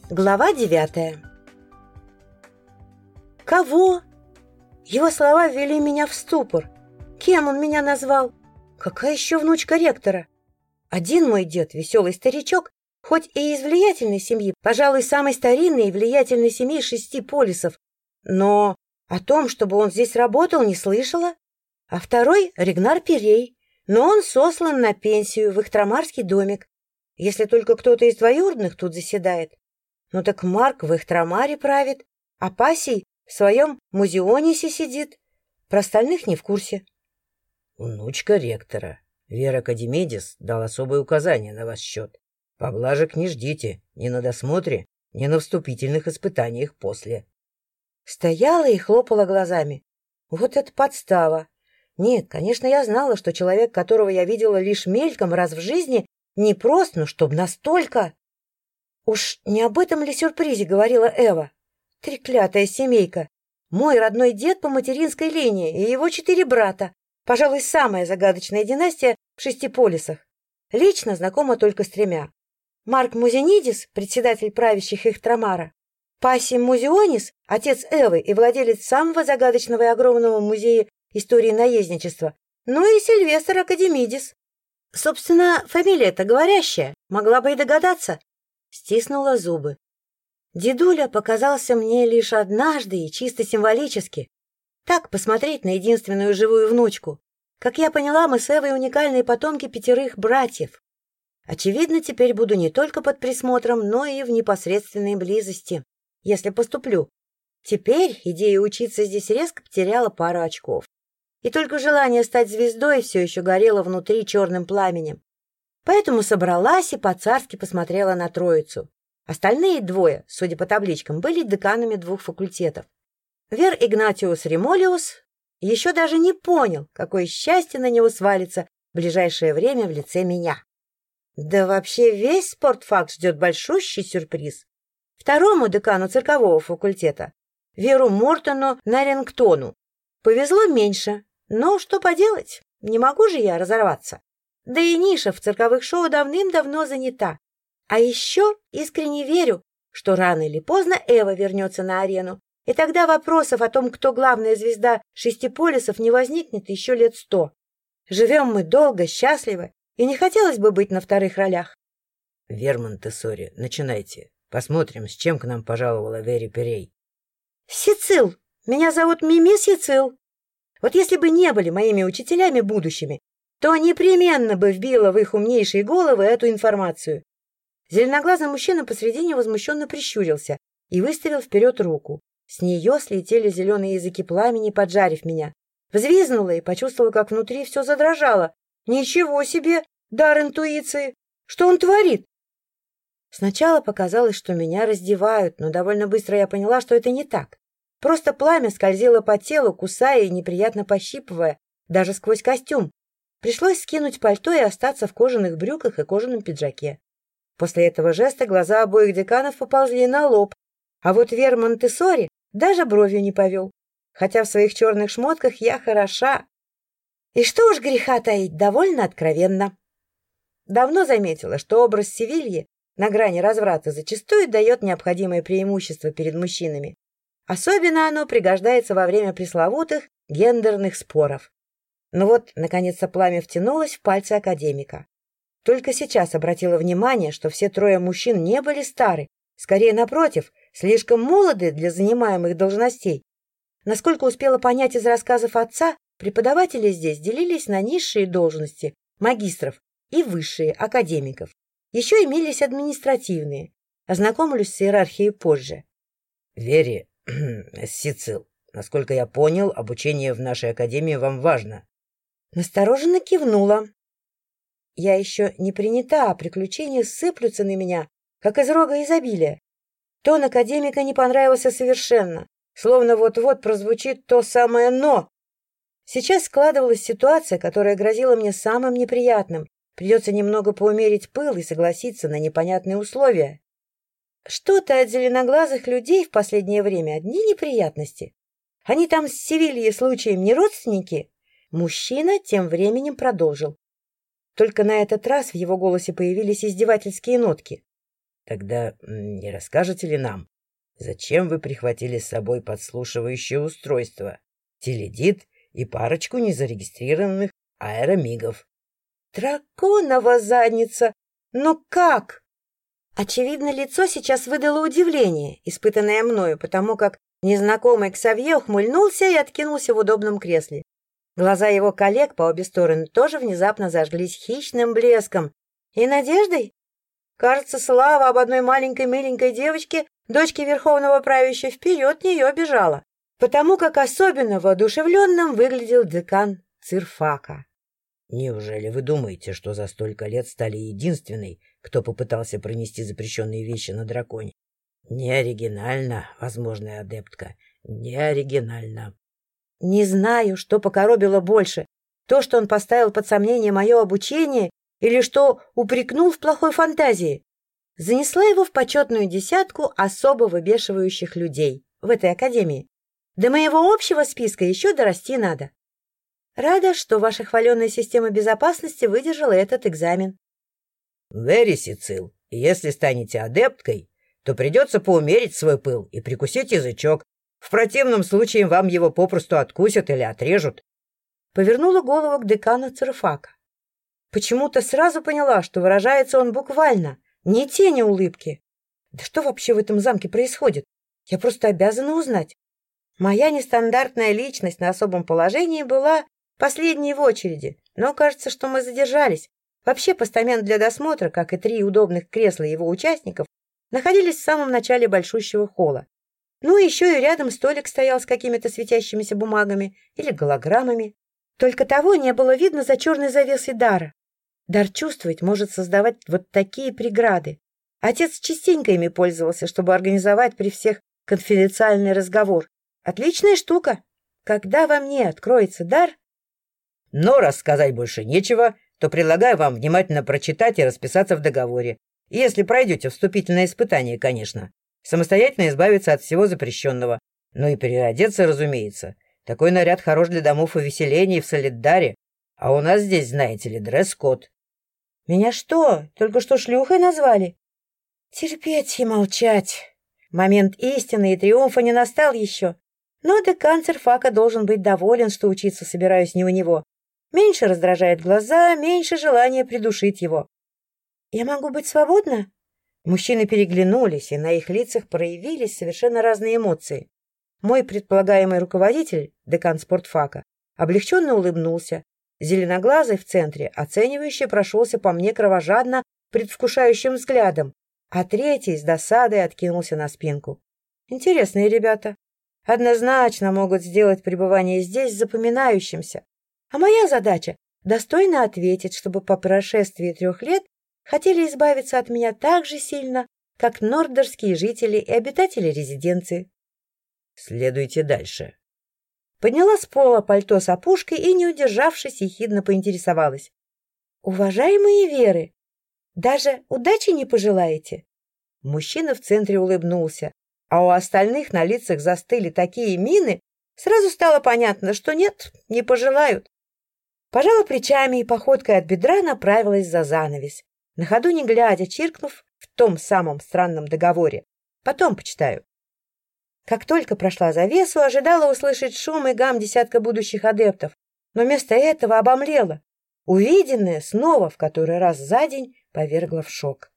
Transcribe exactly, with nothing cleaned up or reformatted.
Глава девятая. Кого? Его слова ввели меня в ступор. Кем он меня назвал? Какая еще внучка ректора? Один мой дед, веселый старичок, хоть и из влиятельной семьи, пожалуй, самой старинной и влиятельной семьи шести полисов, но о том, чтобы он здесь работал, не слышала. А второй — Ригнар Перей, но он сослан на пенсию в Ихтрамарский домик, если только кто-то из двоюродных тут заседает. Ну так Марк в Ихтрамаре правит, а Пасий в своем музеонисе сидит. Про остальных не в курсе. Внучка ректора. Вера Кадимедис дал особое указание на ваш счет. Поблажек не ждите ни на досмотре, ни на вступительных испытаниях после. Стояла и хлопала глазами. Вот это подстава. Нет, конечно, я знала, что человек, которого я видела лишь мельком раз в жизни, не прост, но чтоб настолько. Уж не об этом ли сюрпризе говорила Эва? Треклятая семейка. Мой родной дед по материнской линии и его четыре брата. Пожалуй, самая загадочная династия в шести полисах. Лично знакома только с тремя. Марк Музенидис, председатель правящих Ихтрамара. Пасий Музеонис, отец Эвы и владелец самого загадочного и огромного музея истории наездничества. Ну и Сильвестр Академидис. Собственно, фамилия-то говорящая, могла бы и догадаться. Стиснула зубы. Дедуля показался мне лишь однажды и чисто символически. Так посмотреть на единственную живую внучку. Как я поняла, мы с Эвой уникальные потомки пятерых братьев. Очевидно, теперь буду не только под присмотром, но и в непосредственной близости, если поступлю. Теперь идея учиться здесь резко потеряла пару очков. И только желание стать звездой все еще горело внутри черным пламенем. Поэтому собралась и по-царски посмотрела на троицу. Остальные двое, судя по табличкам, были деканами двух факультетов. Вер Игнатиус Ремолиус еще даже не понял, какое счастье на него свалится в ближайшее время в лице меня. Да вообще весь спортфак ждет большущий сюрприз. Второму декану циркового факультета, Веру Мортону Нарингтону, повезло меньше, но что поделать, не могу же я разорваться. Да и ниша в цирковых шоу давным-давно занята. А еще искренне верю, что рано или поздно Эва вернется на арену, и тогда вопросов о том, кто главная звезда шести полисов, не возникнет еще лет сто. Живем мы долго, счастливо, и не хотелось бы быть на вторых ролях. — Вер Монтессори, начинайте. Посмотрим, с чем к нам пожаловала Вери Перей. — Сицил. Меня зовут Мими Сицил. Вот если бы не были моими учителями будущими, то непременно бы вбила в их умнейшие головы эту информацию. Зеленоглазый мужчина посредине возмущенно прищурился и выставил вперед руку. С нее слетели зеленые языки пламени, поджарив меня. Взвизгнула и почувствовала, как внутри все задрожало. Ничего себе! Дар интуиции! Что он творит? Сначала показалось, что меня раздевают, но довольно быстро я поняла, что это не так. Просто пламя скользило по телу, кусая и неприятно пощипывая, даже сквозь костюм. Пришлось скинуть пальто и остаться в кожаных брюках и кожаном пиджаке. После этого жеста глаза обоих деканов поползли на лоб, а вот Вер Монтессори даже бровью не повел, хотя в своих черных шмотках я хороша. И что уж греха таить, довольно откровенно. Давно заметила, что образ Севильи на грани разврата зачастую дает необходимое преимущество перед мужчинами. Особенно оно пригождается во время пресловутых гендерных споров. Но вот, наконец-то, пламя втянулось в пальцы академика. Только сейчас обратила внимание, что все трое мужчин не были стары, скорее, напротив, слишком молоды для занимаемых должностей. Насколько успела понять из рассказов отца, преподаватели здесь делились на низшие должности, магистров, и высшие, академиков. Еще имелись административные. Ознакомлюсь с иерархией позже. — Вере, Сицил, насколько я понял, обучение в нашей академии вам важно. Настороженно кивнула. Я еще не принята, а приключения сыплются на меня, как из рога изобилия. Тон академика не понравился совершенно, словно вот-вот прозвучит то самое «но». Сейчас складывалась ситуация, которая грозила мне самым неприятным. Придется немного поумерить пыл и согласиться на непонятные условия. Что-то от зеленоглазых людей в последнее время одни неприятности. Они там с Севильей случаем не родственники? Мужчина тем временем продолжил. Только на этот раз в его голосе появились издевательские нотки. Тогда не расскажете ли нам, зачем вы прихватили с собой подслушивающее устройство, теледит и парочку незарегистрированных аэромигов? Драконова задница! Ну как? Очевидно, лицо сейчас выдало удивление, испытанное мною, потому как незнакомый Ксавье ухмыльнулся и откинулся в удобном кресле. Глаза его коллег по обе стороны тоже внезапно зажглись хищным блеском и надеждой. Кажется, слава об одной маленькой миленькой девочке, дочке верховного правящего, вперед нее бежала, потому как особенно воодушевленным выглядел декан Цирфака. Неужели вы думаете, что за столько лет стали единственной, кто попытался пронести запрещенные вещи на драконе? Не оригинально, возможная адептка, не оригинально. Не знаю, что покоробило больше, то, что он поставил под сомнение мое обучение, или что упрекнул в плохой фантазии. Занесла его в почетную десятку особо выбешивающих людей в этой академии. До моего общего списка еще дорасти надо. Рада, что ваша хваленая система безопасности выдержала этот экзамен. Лэри Сицил, если станете адепткой, то придется поумерить свой пыл и прикусить язычок. В противном случае вам его попросту откусят или отрежут. Повернула голову к декану Цирфака. Почему-то сразу поняла, что выражается он буквально, ни тени улыбки. Да что вообще в этом замке происходит? Я просто обязана узнать. Моя нестандартная личность на особом положении была последней в очереди, но кажется, что мы задержались. Вообще постамент для досмотра, как и три удобных кресла его участников, находились в самом начале большущего холла. Ну и еще и рядом столик стоял с какими-то светящимися бумагами или голограммами. Только того не было видно за черной завесой дара. Дар чувствовать может создавать вот такие преграды. Отец частенько ими пользовался, чтобы организовать при всех конфиденциальный разговор. Отличная штука. Когда во мне откроется дар... Но раз сказать больше нечего, то предлагаю вам внимательно прочитать и расписаться в договоре. Если пройдете вступительное испытание, конечно. Самостоятельно избавиться от всего запрещенного. Ну и переодеться, разумеется. Такой наряд хорош для домов увеселений в Солиддаре. А у нас здесь, знаете ли, дресс-код. Меня что, только что шлюхой назвали? Терпеть и молчать. Момент истины и триумфа не настал еще. Но декан Цирфака должен быть доволен, что учиться собираюсь не у него. Меньше раздражает глаза, меньше желания придушить его. Я могу быть свободна? Мужчины переглянулись, и на их лицах проявились совершенно разные эмоции. Мой предполагаемый руководитель, декан спортфака, облегченно улыбнулся. Зеленоглазый в центре оценивающе прошелся по мне кровожадно предвкушающим взглядом, а третий с досадой откинулся на спинку. Интересные ребята. Однозначно могут сделать пребывание здесь запоминающимся. А моя задача — достойно ответить, чтобы по прошествии трех лет хотели избавиться от меня так же сильно, как нордерские жители и обитатели резиденции. Следуйте дальше. Подняла с пола пальто с опушкой и, не удержавшись, ехидно поинтересовалась. «Уважаемые Веры, даже удачи не пожелаете?» Мужчина в центре улыбнулся, а у остальных на лицах застыли такие мины, сразу стало понятно, что нет, не пожелают. Пожала плечами и походкой от бедра направилась за занавес, на ходу не глядя, чиркнув в том самом странном договоре. Потом почитаю. Как только прошла завесу, ожидала услышать шум и гам десятка будущих адептов, но вместо этого обомлела. Увиденное снова в который раз за день повергло в шок.